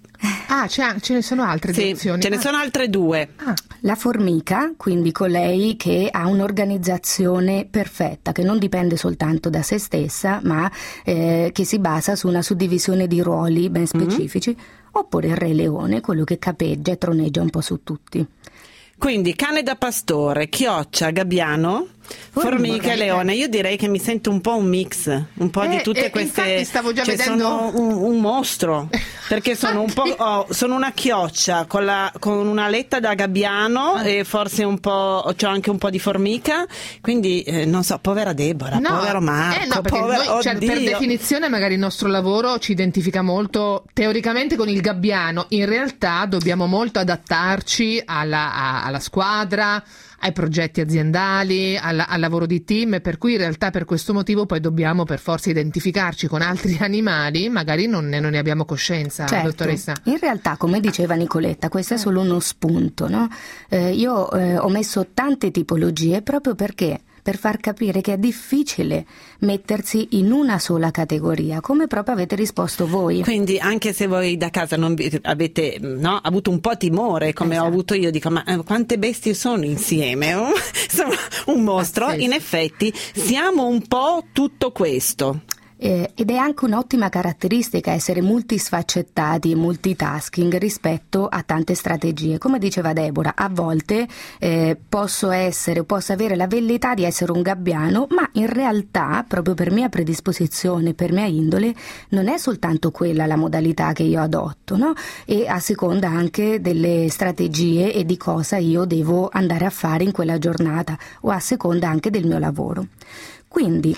Ce ne sono altre direzioni? Ce ne sono altre due. La formica, quindi colei che ha un'organizzazione perfetta, che non dipende soltanto da se stessa, ma che si basa su una suddivisione di ruoli ben specifici. Oppure il Re Leone, quello che capeggia e troneggia un po' su tutti. Quindi cane da pastore, chioccia, gabbiano, formica e leone. Io direi che mi sento un po' un mix, un po' di tutte queste. Infatti stavo già vedendo. Sono un mostro, perché sono un po'. Sono una chioccia con una aletta da gabbiano e forse un po'. C'ho anche un po' di formica. Quindi non so, povera Deborah, povero Marco. Noi, per definizione, magari il nostro lavoro ci identifica molto teoricamente con il gabbiano. In realtà dobbiamo molto adattarci alla squadra, ai progetti aziendali, al lavoro di team, per cui in realtà per questo motivo poi dobbiamo per forza identificarci con altri animali, magari non ne abbiamo coscienza, certo. Dottoressa. In realtà, come diceva Nicoletta, questo è solo uno spunto, no? Io ho messo tante tipologie proprio perché per far capire che è difficile mettersi in una sola categoria, come proprio avete risposto voi. Quindi anche se voi da casa non avete avuto un po' timore, come ho avuto io, dico ma quante bestie sono insieme? Sono un mostro. In effetti siamo un po' tutto questo. Ed è anche un'ottima caratteristica essere multisfaccettati e multitasking rispetto a tante strategie. Come diceva Deborah, a volte posso avere la velleità di essere un gabbiano, ma in realtà, proprio per mia predisposizione, per mia indole, non è soltanto quella la modalità che io adotto, no? E a seconda anche delle strategie e di cosa io devo andare a fare in quella giornata, o a seconda anche del mio lavoro. Quindi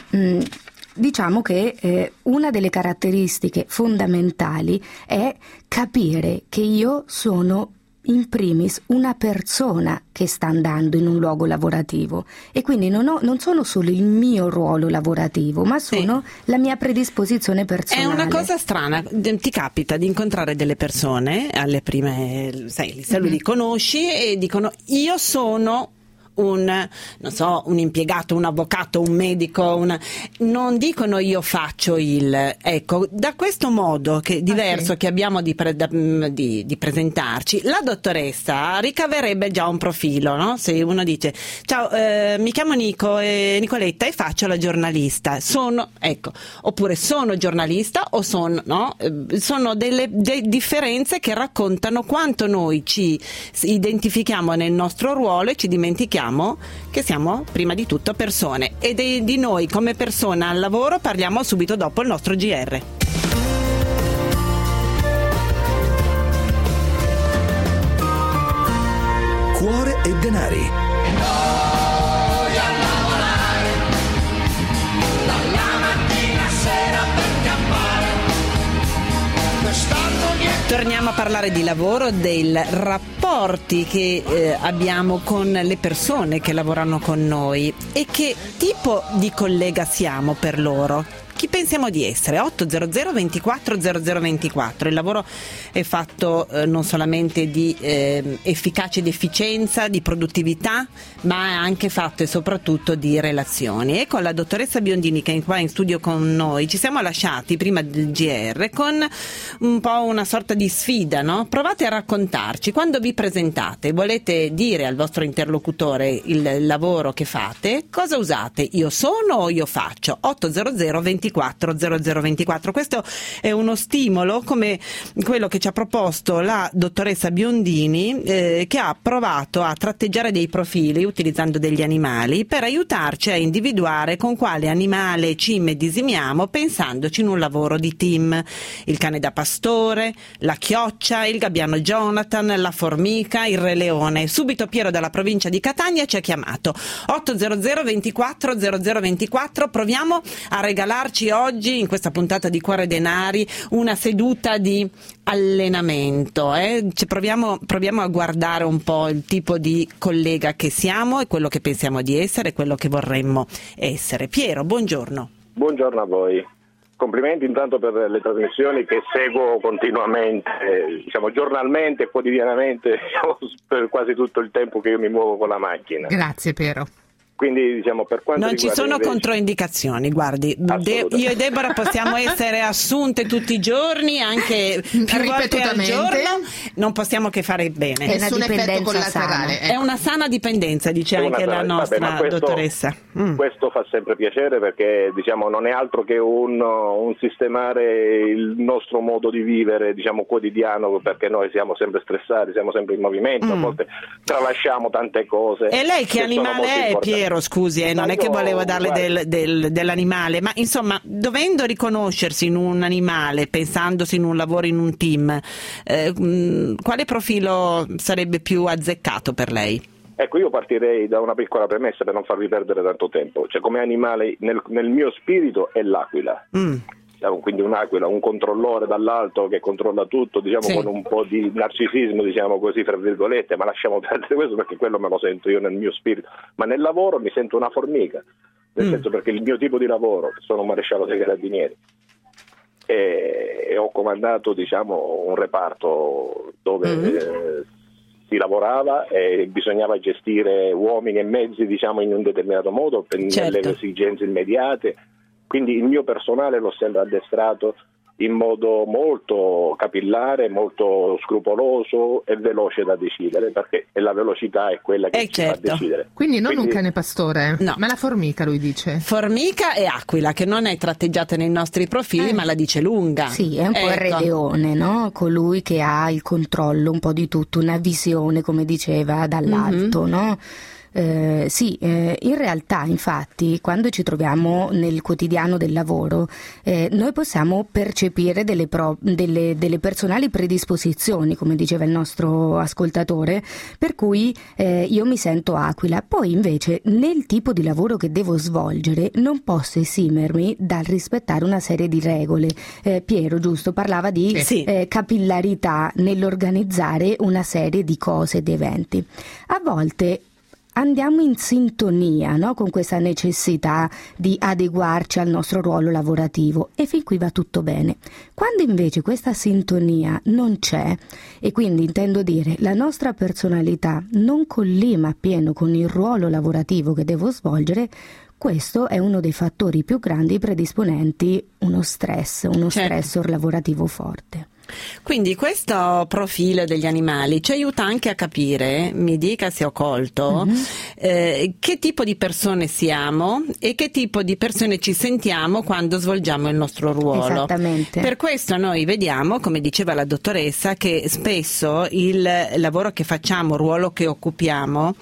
diciamo che una delle caratteristiche fondamentali è capire che io sono in primis una persona che sta andando in un luogo lavorativo, e quindi non sono solo il mio ruolo lavorativo, ma sono la mia predisposizione personale. È una cosa strana, ti capita di incontrare delle persone alle prime, li conosci e dicono io sono un impiegato, un avvocato, un medico, non dicono io faccio ecco, da questo modo che diverso che abbiamo di presentarci, la dottoressa ricaverebbe già un profilo, no? Se uno dice ciao, mi chiamo Nicoletta e faccio la giornalista, oppure sono giornalista o sono delle differenze che raccontano quanto noi ci identifichiamo nel nostro ruolo e ci dimentichiamo che siamo prima di tutto persone, e di noi come persona al lavoro parliamo subito dopo il nostro GR. Cuore e denari. Torniamo a parlare di lavoro, dei rapporti che abbiamo con le persone che lavorano con noi e che tipo di collega siamo per loro. Chi pensiamo di essere? 800 24 0024. Il lavoro è fatto non solamente di efficacia ed efficienza, di produttività, ma è anche fatto e soprattutto di relazioni. E con la dottoressa Biondini, che è qua in studio con noi, ci siamo lasciati prima del GR con un po' una sorta di sfida, no? Provate a raccontarci, quando vi presentate, volete dire al vostro interlocutore il lavoro che fate, cosa usate? Io sono o io faccio? 800 24 0024 0024. Questo è uno stimolo come quello che ci ha proposto la dottoressa Biondini, che ha provato a tratteggiare dei profili utilizzando degli animali per aiutarci a individuare con quale animale ci immedesimiamo pensandoci in un lavoro di team. Il cane da pastore, la chioccia, il gabbiano Jonathan, la formica, il re leone. Subito Piero dalla provincia di Catania ci ha chiamato 800 24 0024. Proviamo a regalarci oggi in questa puntata di Cuore Denari una seduta di allenamento. Proviamo a guardare un po' il tipo di collega che siamo e quello che pensiamo di essere e quello che vorremmo essere. Piero, buongiorno. Buongiorno a voi. Complimenti intanto per le trasmissioni che seguo continuamente, giornalmente e quotidianamente, per quasi tutto il tempo che io mi muovo con la macchina. Grazie Piero. Quindi per quanto non ci sono invece... controindicazioni, guardi, io e Deborah possiamo essere assunte tutti i giorni, anche più volte al giorno, non possiamo che fare bene. È nessun effetto collaterale, ecco. È una sana dipendenza, dice anche la nostra dottoressa. Questo fa sempre piacere perché non è altro che un sistemare il nostro modo di vivere quotidiano, perché noi siamo sempre stressati, siamo sempre in movimento, a volte tralasciamo tante cose. E lei che animale è, Piero? Scusi, non è che volevo darle dell'animale, ma insomma, dovendo riconoscersi in un animale, pensandosi in un lavoro in un team, quale profilo sarebbe più azzeccato per lei? Ecco, io partirei da una piccola premessa per non farvi perdere tanto tempo. Come animale, nel mio spirito è l'aquila. Quindi un'aquila, un controllore dall'alto che controlla tutto, sì, con un po' di narcisismo, così, fra virgolette, ma lasciamo perdere questo perché quello me lo sento io nel mio spirito. Ma nel lavoro mi sento una formica, nel senso, perché il mio tipo di lavoro, sono un maresciallo dei carabinieri e ho comandato un reparto dove si lavorava e bisognava gestire uomini e mezzi in un determinato modo per le esigenze immediate. Quindi il mio personale l'ho sempre addestrato in modo molto capillare, molto scrupoloso e veloce da decidere, perché la velocità è quella che ci fa decidere. Quindi un cane pastore, no, ma la formica, lui dice. Formica e aquila, che non è tratteggiata nei nostri profili, ma la dice lunga. Sì, è un po' il re leone, no? Colui che ha il controllo un po' di tutto, una visione, come diceva, dall'alto, no? In realtà, infatti, quando ci troviamo nel quotidiano del lavoro, noi possiamo percepire delle personali predisposizioni, come diceva il nostro ascoltatore, per cui io mi sento aquila. Poi invece nel tipo di lavoro che devo svolgere non posso esimermi dal rispettare una serie di regole. Piero, giusto, parlava di capillarità nell'organizzare una serie di cose, di eventi. A volte andiamo in sintonia, no, con questa necessità di adeguarci al nostro ruolo lavorativo e fin qui va tutto bene. Quando invece questa sintonia non c'è, e quindi intendo dire la nostra personalità non collima appieno con il ruolo lavorativo che devo svolgere, questo è uno dei fattori più grandi predisponenti uno stressor lavorativo forte. Quindi questo profilo degli animali ci aiuta anche a capire, mi dica se ho colto, che tipo di persone siamo e che tipo di persone ci sentiamo quando svolgiamo il nostro ruolo. Esattamente. Per questo noi vediamo, come diceva la dottoressa, che spesso il lavoro che facciamo, il ruolo che occupiamo,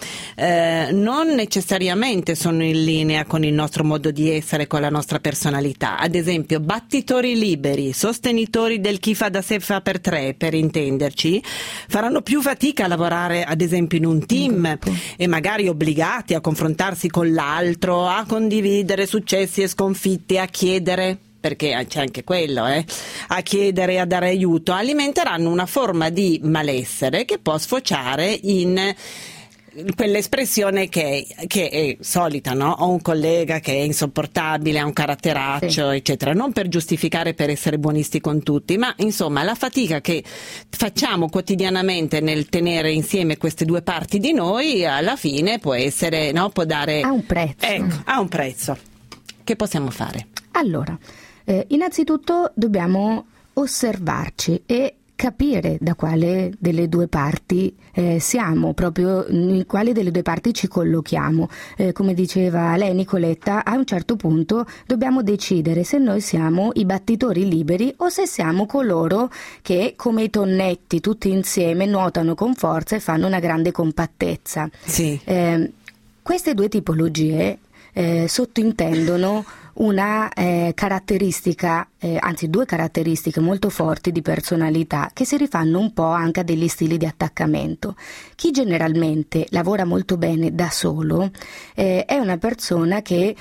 non necessariamente sono in linea con il nostro modo di essere, con la nostra personalità. Ad esempio, battitori liberi, sostenitori del chi fa da sé fa per tre, per intenderci, faranno più fatica a lavorare ad esempio in un team e magari obbligati a confrontarsi con l'altro, a condividere successi e sconfitte, a chiedere, perché c'è anche quello, a chiedere e a dare aiuto, alimenteranno una forma di malessere che può sfociare in quell'espressione che è solita, no? Ho un collega che è insopportabile, ha un caratteraccio, eccetera, non per giustificare, per essere buonisti con tutti, ma insomma la fatica che facciamo quotidianamente nel tenere insieme queste due parti di noi alla fine può essere, no? Può dare ha un prezzo. Ecco, ha un prezzo. Che possiamo fare? Allora, innanzitutto dobbiamo osservarci e capire da quale delle due parti siamo, proprio in quale delle due parti ci collochiamo. Come diceva lei, Nicoletta, a un certo punto dobbiamo decidere se noi siamo i battitori liberi o se siamo coloro che, come i tonnetti, tutti insieme nuotano con forza e fanno una grande compattezza. Sì. Queste due tipologie sottintendono una caratteristica, anzi due caratteristiche molto forti di personalità che si rifanno un po' anche a degli stili di attaccamento. Chi generalmente lavora molto bene da solo è una persona che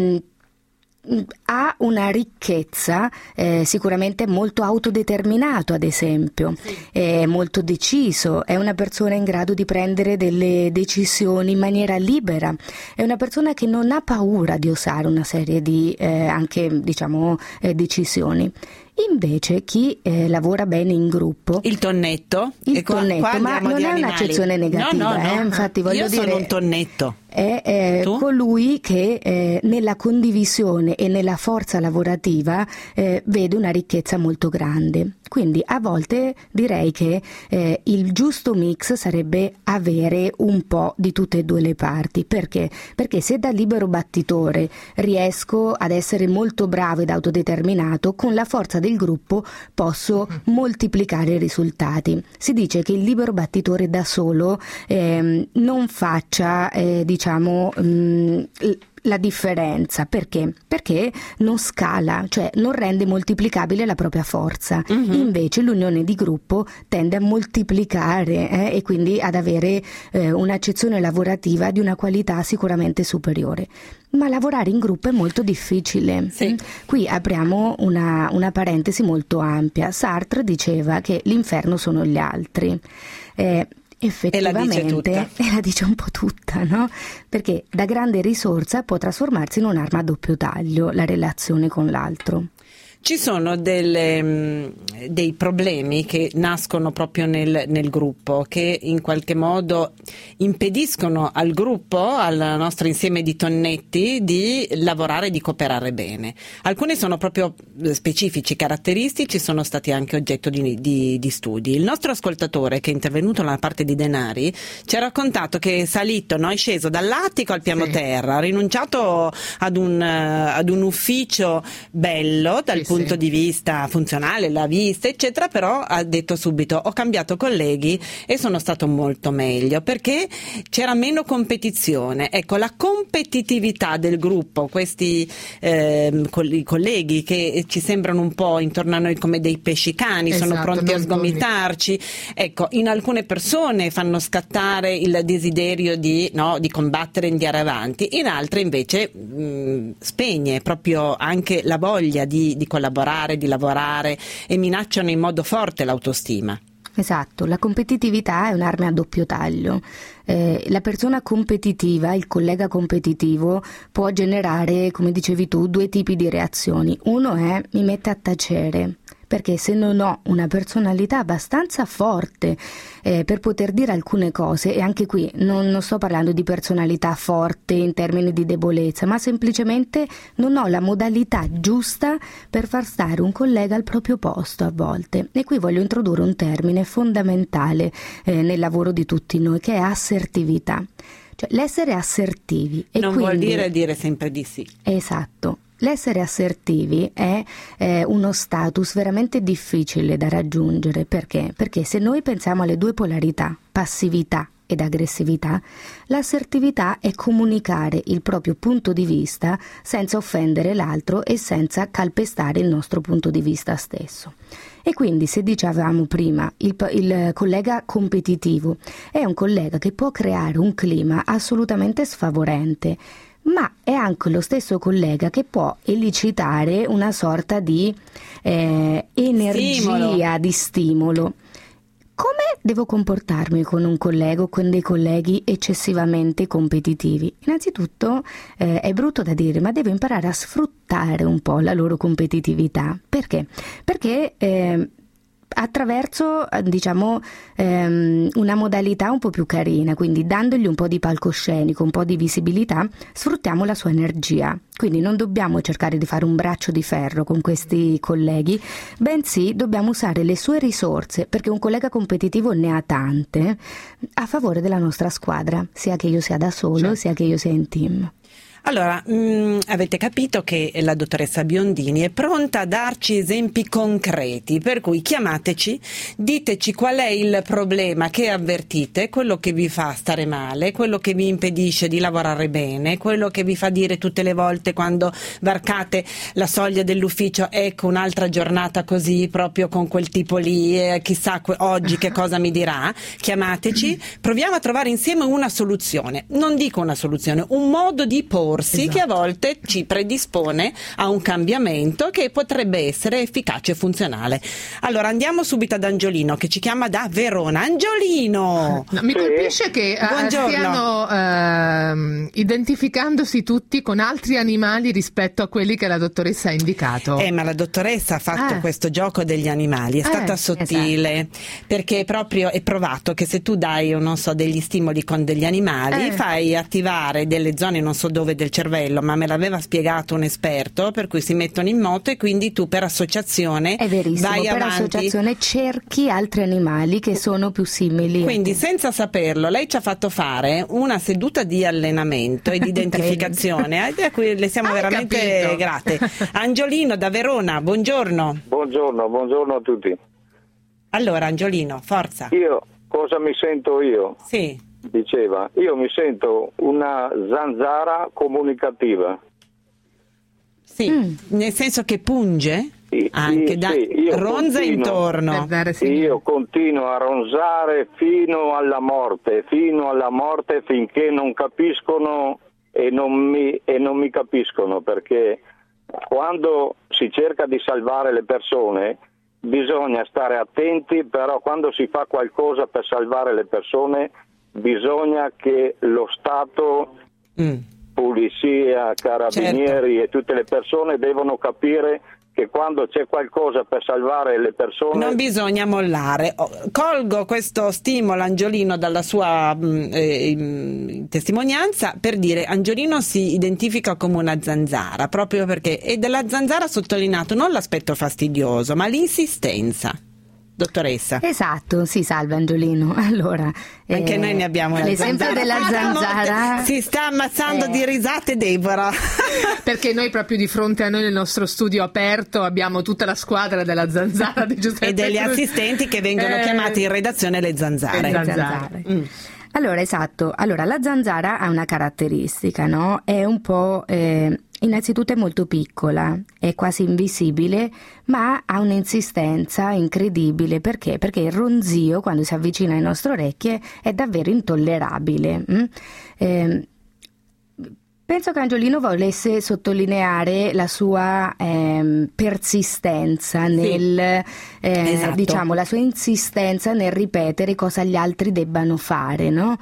ha una ricchezza, sicuramente molto autodeterminato, ad esempio, è molto deciso, è una persona in grado di prendere delle decisioni in maniera libera, è una persona che non ha paura di osare una serie di anche decisioni. Invece chi lavora bene in gruppo, il tonnetto, qua ma non è un'accezione negativa, no. Infatti voglio io dire, sono un tonnetto, è colui che nella condivisione e nella forza lavorativa vede una ricchezza molto grande. Quindi a volte direi che il giusto mix sarebbe avere un po' di tutte e due le parti. Perché? Perché se da libero battitore riesco ad essere molto bravo ed autodeterminato, con la forza del gruppo posso moltiplicare i risultati. Si dice che il libero battitore da solo non faccia la differenza. Perché? Perché non scala, cioè non rende moltiplicabile la propria forza. Invece l'unione di gruppo tende a moltiplicare e quindi ad avere un'accezione lavorativa di una qualità sicuramente superiore. Ma lavorare in gruppo è molto difficile. Sì. Qui apriamo una parentesi molto ampia. Sartre diceva che l'inferno sono gli altri. Effettivamente, e la dice un po' tutta, no? Perché da grande risorsa può trasformarsi in un'arma a doppio taglio la relazione con l'altro. Ci sono dei problemi che nascono proprio nel gruppo, che in qualche modo impediscono al gruppo, al nostro insieme di tonnetti, di lavorare e di cooperare bene. Alcuni sono proprio specifici, caratteristici, sono stati anche oggetto di studi. Il nostro ascoltatore, che è intervenuto nella parte di denari, ci ha raccontato che è salito, è sceso dall'attico al piano terra, ha rinunciato ad un ufficio bello dal punto di vista funzionale, la vista eccetera, però ha detto subito: ho cambiato colleghi e sono stato molto meglio perché c'era meno competizione. Ecco, la competitività del gruppo, questi colleghi che ci sembrano un po' intorno a noi come dei pescicani, sono pronti a sgomitarci, ecco, in alcune persone fanno scattare il desiderio di combattere e andare avanti, in altre invece spegne proprio anche la voglia di collaborare, di lavorare, e minacciano in modo forte l'autostima. Esatto, la competitività è un'arma a doppio taglio. La persona competitiva, il collega competitivo, può generare, come dicevi tu, due tipi di reazioni. Uno è: mi mette a tacere, perché se non ho una personalità abbastanza forte per poter dire alcune cose, e anche qui non sto parlando di personalità forte in termini di debolezza, ma semplicemente non ho la modalità giusta per far stare un collega al proprio posto a volte. E qui voglio introdurre un termine fondamentale nel lavoro di tutti noi, che è assertività. Cioè l'essere assertivi. E non quindi, vuol dire sempre di sì. Esatto. L'essere assertivi è uno status veramente difficile da raggiungere. Perché? Perché se noi pensiamo alle due polarità, passività ed aggressività, l'assertività è comunicare il proprio punto di vista senza offendere l'altro e senza calpestare il nostro punto di vista stesso. E quindi, se dicevamo prima, il collega competitivo è un collega che può creare un clima assolutamente sfavorente, ma è anche lo stesso collega che può elicitare una sorta di energia, di stimolo. Come devo comportarmi con un collega o con dei colleghi eccessivamente competitivi? Innanzitutto è brutto da dire, ma devo imparare a sfruttare un po' la loro competitività. Perché? Perché attraverso una modalità un po' più carina, quindi dandogli un po' di palcoscenico, un po' di visibilità, sfruttiamo la sua energia. Quindi non dobbiamo cercare di fare un braccio di ferro con questi colleghi, bensì dobbiamo usare le sue risorse, perché un collega competitivo ne ha tante, a favore della nostra squadra, sia che io sia da solo, sia che io sia in team. Allora, avete capito che la dottoressa Biondini è pronta a darci esempi concreti, per cui chiamateci, diteci qual è il problema che avvertite, quello che vi fa stare male, quello che vi impedisce di lavorare bene, quello che vi fa dire tutte le volte quando varcate la soglia dell'ufficio, ecco un'altra giornata così, proprio con quel tipo lì, chissà oggi che cosa mi dirà. Chiamateci, proviamo a trovare insieme una soluzione, non dico una soluzione, un modo di porsi, esatto, che a volte ci predispone a un cambiamento che potrebbe essere efficace e funzionale. Allora andiamo subito ad Angiolino che ci chiama da Verona. Angiolino! No, mi colpisce che stiano identificandosi tutti con altri animali rispetto a quelli che la dottoressa ha indicato. Ma la dottoressa ha fatto questo gioco degli animali, è stata sottile, esatto, perché proprio è provato che se tu dai, non so, degli stimoli con degli animali, fai attivare delle zone, non so dove, del cervello, ma me l'aveva spiegato un esperto, per cui si mettono in moto e quindi tu per associazione vai avanti. Per associazione cerchi altri animali che sono più simili. Quindi senza saperlo lei ci ha fatto fare una seduta di allenamento e di identificazione a cui le siamo veramente grate. Angiolino da Verona, buongiorno. Buongiorno a tutti. Allora Angiolino, forza. Io cosa mi sento io? Sì. Diceva, io mi sento una zanzara comunicativa. Sì, nel senso che punge? Anche ronza intorno. Io continuo a ronzare fino alla morte finché non capiscono e non mi capiscono, perché quando si cerca di salvare le persone bisogna stare attenti, però quando si fa qualcosa per salvare le persone bisogna che lo Stato, polizia, carabinieri e tutte le persone devono capire che quando c'è qualcosa per salvare le persone non bisogna mollare. Colgo questo stimolo Angiolino dalla sua testimonianza per dire: Angiolino si identifica come una zanzara proprio perché, e della zanzara ha sottolineato non l'aspetto fastidioso ma l'insistenza. Dottoressa. Esatto, sì, salve Angiolino. Allora, anche noi ne abbiamo l'esempio della zanzara. Si sta ammazzando di risate Deborah. Perché noi proprio di fronte a noi nel nostro studio aperto abbiamo tutta la squadra della zanzara di Giuseppe e degli assistenti che vengono chiamati in redazione le zanzare. Allora, esatto. Allora, la zanzara ha una caratteristica, no? È un po'... innanzitutto è molto piccola, è quasi invisibile, ma ha un'insistenza incredibile. Perché? Perché il ronzio, quando si avvicina alle nostre orecchie, è davvero intollerabile. Penso che Angiolino volesse sottolineare la sua persistenza nel, esatto, diciamo, la sua insistenza nel ripetere cosa gli altri debbano fare, no?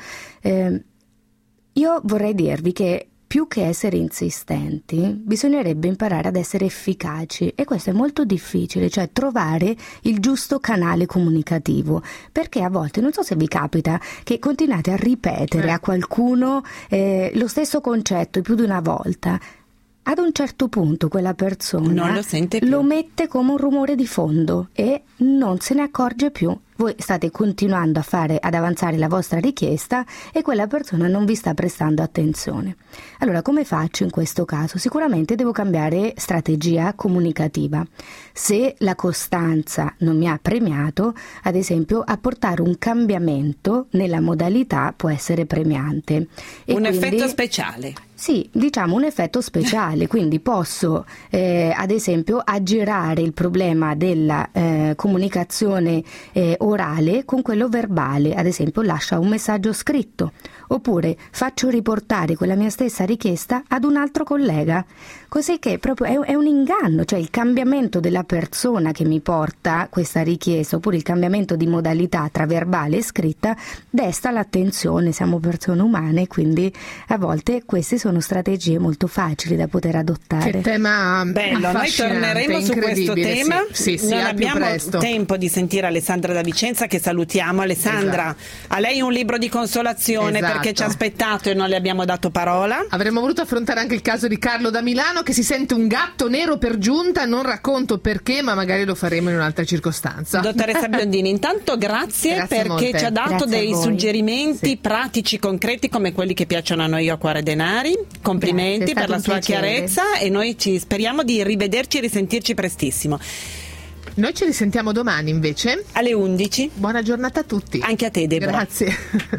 Io vorrei dirvi che più che essere insistenti, bisognerebbe imparare ad essere efficaci, e questo è molto difficile, cioè trovare il giusto canale comunicativo, perché a volte, non so se vi capita, che continuate a ripetere a qualcuno lo stesso concetto più di una volta. Ad un certo punto quella persona non lo sente più, lo mette come un rumore di fondo e non se ne accorge più. Voi state continuando ad avanzare la vostra richiesta e quella persona non vi sta prestando attenzione. Allora, come faccio in questo caso? Sicuramente devo cambiare strategia comunicativa. Se la costanza non mi ha premiato, ad esempio, apportare un cambiamento nella modalità può essere premiante. Effetto speciale. Sì, diciamo un effetto speciale, quindi posso ad esempio aggirare il problema della comunicazione orale con quello verbale, ad esempio lascia un messaggio scritto, oppure faccio riportare quella mia stessa richiesta ad un altro collega, così che proprio è un inganno, cioè il cambiamento della persona che mi porta questa richiesta, oppure il cambiamento di modalità tra verbale e scritta desta l'attenzione, siamo persone umane, quindi a volte questi sono sono strategie molto facili da poter adottare. Che tema bello, noi torneremo su questo tema. Sì, non abbiamo tempo di sentire Alessandra da Vicenza, che salutiamo. Alessandra, a lei un libro di consolazione, perché ci ha aspettato e non le abbiamo dato parola. Avremmo voluto affrontare anche il caso di Carlo da Milano, che si sente un gatto nero per giunta. Non racconto perché, ma magari lo faremo in un'altra circostanza. Dottoressa Biondini, intanto grazie perché molte. ci ha dato dei suggerimenti pratici, concreti, come quelli che piacciono a noi a Cuore Denari. Complimenti per la sua chiarezza, e noi speriamo di rivederci e risentirci prestissimo. Noi ci risentiamo domani invece alle 11. Buona giornata a tutti. Anche a te, Deborah. Grazie.